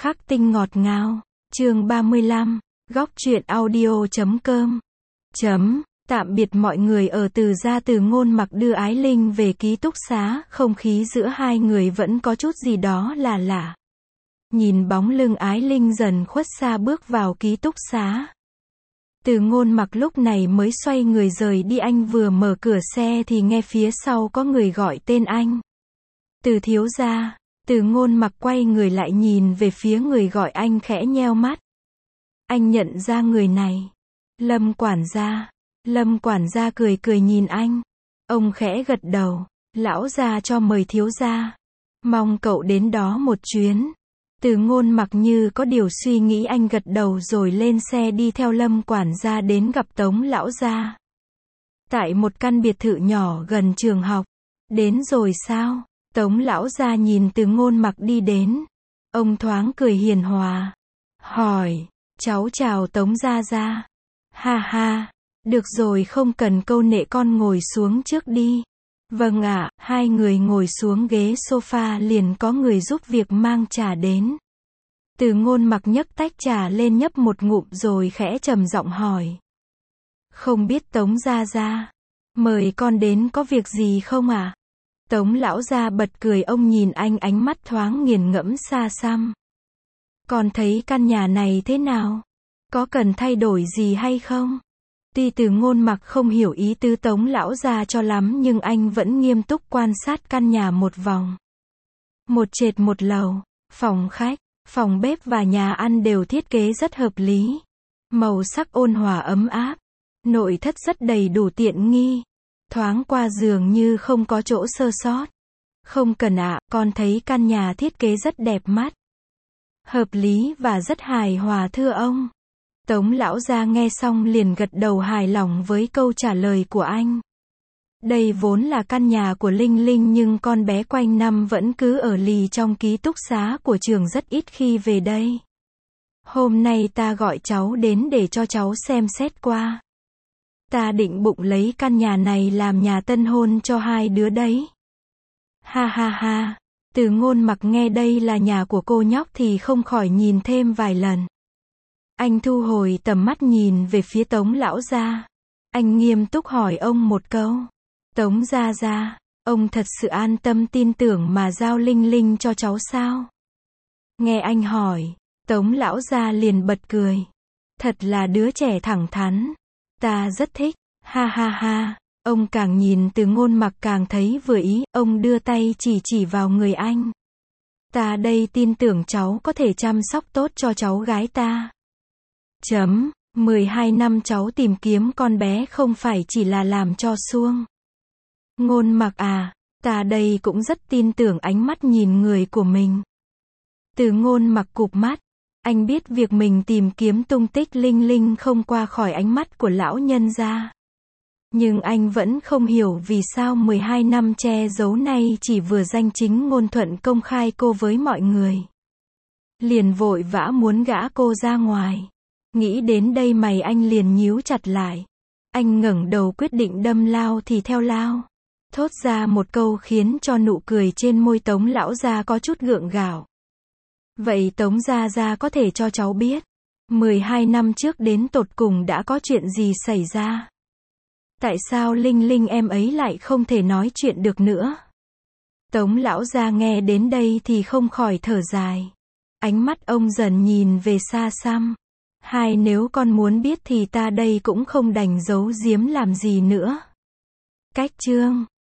Khắc tinh ngọt ngào. Chương 35. Góc truyện audio.com. Tạm biệt mọi người. ở Từ gia Từ Ngôn Mặc đưa Ái Linh về ký túc xá, không khí giữa hai người vẫn có chút gì đó là lạ. Nhìn bóng lưng Ái Linh dần khuất xa bước vào ký túc xá. Từ Ngôn Mặc lúc này mới xoay người rời đi. Anh vừa mở cửa xe thì nghe phía sau có người gọi tên anh. Từ thiếu gia. Từ Ngôn Mặc quay người lại nhìn về phía người gọi anh, khẽ nheo mắt. Anh nhận ra người này. Lâm quản gia. Lâm quản gia cười cười nhìn anh. Ông khẽ gật đầu. Lão gia cho mời thiếu gia. Mong cậu đến đó một chuyến. Từ Ngôn Mặc như có điều suy nghĩ, anh gật đầu rồi lên xe đi theo Lâm quản gia đến gặp Tống lão gia. Tại một căn biệt thự nhỏ gần trường học. Đến rồi sao? Tống lão gia nhìn Từ Ngôn Mặc đi đến. Ông thoáng cười hiền hòa. Hỏi. Cháu chào Tống gia gia. Ha ha. Được rồi, không cần câu nệ, con ngồi xuống trước đi. Vâng ạ. Hai người ngồi xuống ghế sofa, liền có người giúp việc mang trà đến. Từ Ngôn Mặc nhấc tách trà lên nhấp một ngụm rồi khẽ trầm giọng hỏi. Không biết Tống gia gia mời con đến có việc gì không ạ? Tống lão gia bật cười, ông nhìn anh, ánh mắt thoáng nghiền ngẫm xa xăm. Con thấy căn nhà này thế nào? Có cần thay đổi gì hay không? Tuy Từ Ngôn Mặc không hiểu ý tứ Tống lão gia cho lắm, nhưng anh vẫn nghiêm túc quan sát căn nhà một vòng. Một trệt một lầu, phòng khách, phòng bếp và nhà ăn đều thiết kế rất hợp lý. Màu sắc ôn hòa ấm áp. Nội thất rất đầy đủ tiện nghi. Thoáng qua dường như không có chỗ sơ sót. Không cần ạ, con thấy căn nhà thiết kế rất đẹp mắt. Hợp lý và rất hài hòa thưa ông. Tống lão gia nghe xong liền gật đầu hài lòng với câu trả lời của anh. Đây vốn là căn nhà của Linh Linh, nhưng con bé quanh năm vẫn cứ ở lì trong ký túc xá của trường, rất ít khi về đây. Hôm nay ta gọi cháu đến để cho cháu xem xét qua. Ta định bụng lấy căn nhà này làm nhà tân hôn cho hai đứa đấy. Ha ha ha. Từ Ngôn Mặc nghe đây là nhà của cô nhóc thì không khỏi nhìn thêm vài lần. Anh thu hồi tầm mắt nhìn về phía Tống lão gia. Anh nghiêm túc hỏi ông một câu. Tống gia gia, ông thật sự an tâm tin tưởng mà giao Linh Linh cho cháu sao? Nghe anh hỏi, Tống lão gia liền bật cười. Thật là đứa trẻ thẳng thắn. Ta rất thích. Ha ha ha. Ông càng nhìn Từ Ngôn Mặc càng thấy vừa ý. Ông đưa tay chỉ vào người anh. Ta đây tin tưởng cháu có thể chăm sóc tốt cho cháu gái ta. 12 năm cháu tìm kiếm con bé không phải chỉ là làm cho suông. Ngôn Mặc à, ta đây cũng rất tin tưởng ánh mắt nhìn người của mình. Từ Ngôn Mặc cụp mắt. Anh biết việc mình tìm kiếm tung tích Linh Linh không qua khỏi ánh mắt của lão nhân gia. Nhưng anh vẫn không hiểu vì sao 12 năm che giấu nay chỉ vừa danh chính ngôn thuận công khai cô với mọi người. Liền vội vã muốn gã cô ra ngoài. Nghĩ đến đây mày anh liền nhíu chặt lại. Anh ngẩng đầu quyết định đâm lao thì theo lao. Thốt ra một câu khiến cho nụ cười trên môi Tống lão gia có chút gượng gạo. Vậy Tống gia gia có thể cho cháu biết 12 năm trước đến tột cùng đã có chuyện gì xảy ra? Tại sao Linh Linh em ấy lại không thể nói chuyện được nữa? Tống lão gia nghe đến đây thì không khỏi thở dài. Ánh mắt ông dần nhìn về xa xăm. Nếu con muốn biết thì ta đây cũng không đành giấu giếm làm gì nữa. Cách chương